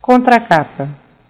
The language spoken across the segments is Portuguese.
Contracapa.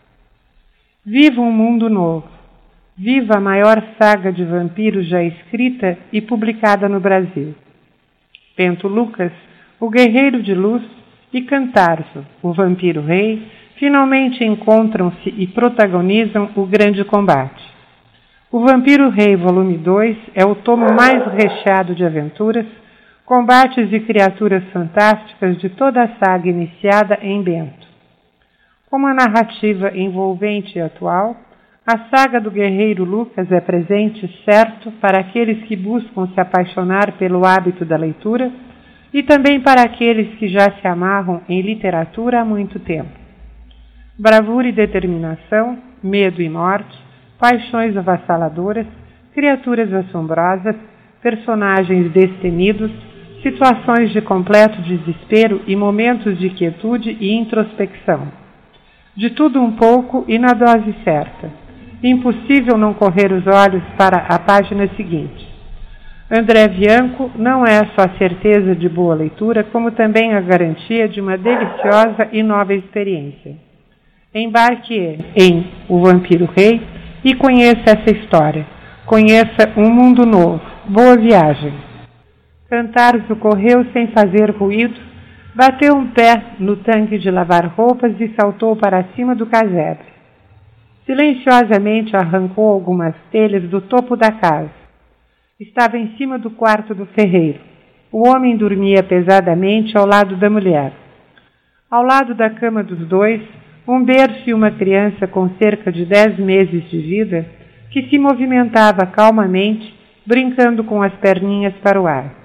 Viva um mundo novo. Viva a maior saga de vampiros já escrita e publicada no Brasil. Bento Lucas, o guerreiro de luz, e Cantarzo, o vampiro rei, finalmente encontram-se e protagonizam o grande combate. O Vampiro Rei, volume 2, é o tomo mais recheado de aventuras, combates e criaturas fantásticas de toda a saga iniciada em Bento. Com uma narrativa envolvente e atual, a saga do Guerreiro Lucas é presente certo para aqueles que buscam se apaixonar pelo hábito da leitura e também para aqueles que já se amarram em literatura há muito tempo. Bravura e determinação, medo e morte, paixões avassaladoras, criaturas assombrosas, personagens destemidos, situações de completo desespero e momentos de quietude e introspecção. De tudo um pouco e na dose certa. Impossível não correr os olhos para a página seguinte. André Bianco não é só a certeza de boa leitura, como também a garantia de uma deliciosa e nova experiência. Embarque em O Vampiro Rei e conheça essa história. Conheça um mundo novo. Boa viagem. Cantarzo correu sem fazer ruído, bateu um pé no tanque de lavar roupas e saltou para cima do casebre. Silenciosamente arrancou algumas telhas do topo da casa. Estava em cima do quarto do ferreiro. O homem dormia pesadamente ao lado da mulher. Ao lado da cama dos dois, um berço e uma criança com cerca de 10 meses de vida, que se movimentava calmamente, brincando com as perninhas para o ar.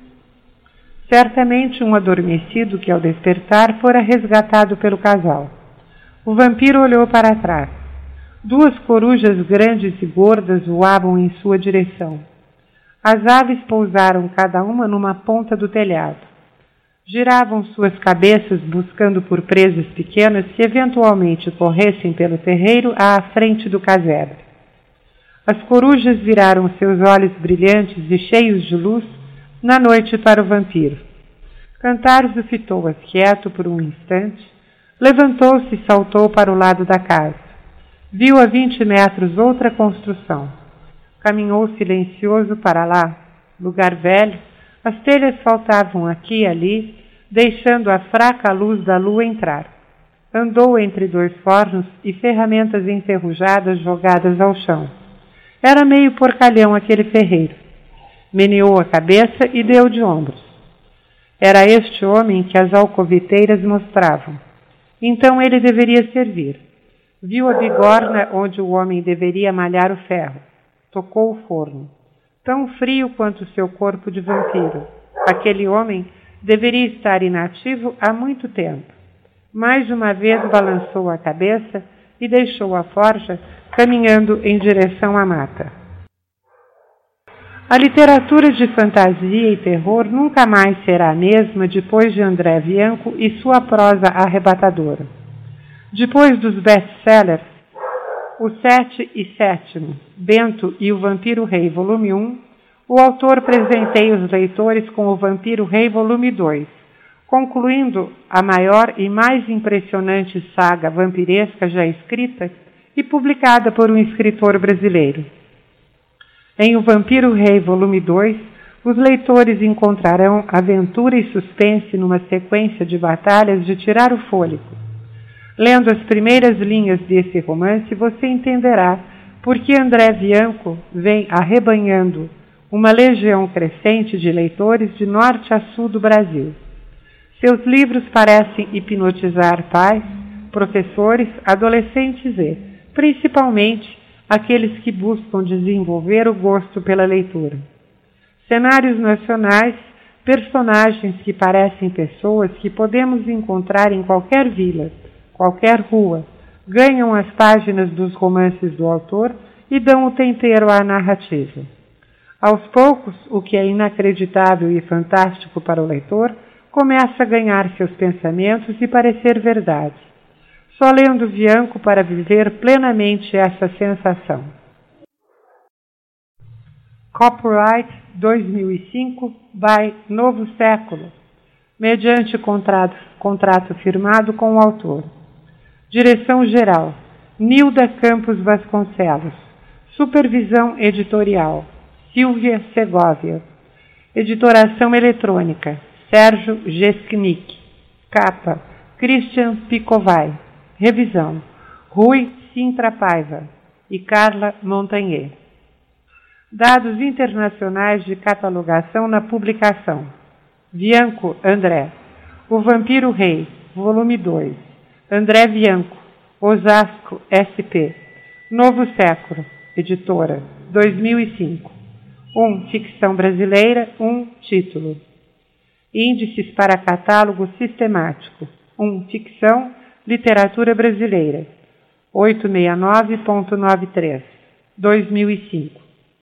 Certamente um adormecido que, ao despertar, fora resgatado pelo casal. O vampiro olhou para trás. 2 corujas grandes e gordas voavam em sua direção. As aves pousaram cada uma numa ponta do telhado. Giravam suas cabeças buscando por presas pequenas que eventualmente corressem pelo terreiro à frente do casebre. As corujas viraram seus olhos brilhantes e cheios de luz na noite para o vampiro. Cantarzo fitou-as quieto por um instante, levantou-se e saltou para o lado da casa. Viu a 20 metros outra construção. Caminhou silencioso para lá, lugar velho, as telhas faltavam aqui e ali, deixando a fraca luz da lua entrar. Andou entre 2 fornos e ferramentas enferrujadas jogadas ao chão. Era meio porcalhão aquele ferreiro. Meneou a cabeça e deu de ombros. Era este homem que as alcoviteiras mostravam. Então ele deveria servir. Viu a bigorna onde o homem deveria malhar o ferro. Tocou o forno. Tão frio quanto seu corpo de vampiro. Aquele homem deveria estar inativo há muito tempo. Mais uma vez balançou a cabeça e deixou a forja caminhando em direção à mata. A literatura de fantasia e terror nunca mais será a mesma depois de André Bianco e sua prosa arrebatadora. Depois dos best-sellers, O 7 e 7º, Bento e o Vampiro Rei, volume 1, o autor presenteia os leitores com O Vampiro Rei, volume 2, concluindo a maior e mais impressionante saga vampiresca já escrita e publicada por um escritor brasileiro. Em O Vampiro Rei, volume 2, os leitores encontrarão aventura e suspense numa sequência de batalhas de tirar o fôlego. Lendo as primeiras linhas desse romance, você entenderá por que André Bianco vem arrebanhando uma legião crescente de leitores de norte a sul do Brasil. Seus livros parecem hipnotizar pais, professores, adolescentes e, principalmente, aqueles que buscam desenvolver o gosto pela leitura. Cenários nacionais, personagens que parecem pessoas que podemos encontrar em qualquer vila, qualquer rua, ganham as páginas dos romances do autor e dão o tempero à narrativa. Aos poucos, o que é inacreditável e fantástico para o leitor começa a ganhar seus pensamentos e parecer verdade. Só lendo Bianco para viver plenamente essa sensação. Copyright 2005 by Novo Século, mediante contrato firmado com o autor. Direção-geral: Nilda Campos Vasconcelos. Supervisão editorial: Silvia Segovia. Editoração eletrônica: Sérgio Gesknik. Capa: Christian Picovai. Revisão: Rui Sintra Paiva e Carla Montagnier. Dados internacionais de catalogação na publicação: Bianco, André. O Vampiro Rei, volume 2. André Bianco, Osasco, SP. Novo Século, editora, 2005. 1. Ficção brasileira, 1. Título. Índices para catálogo sistemático. 1. Ficção, literatura brasileira. 869.93, 2005.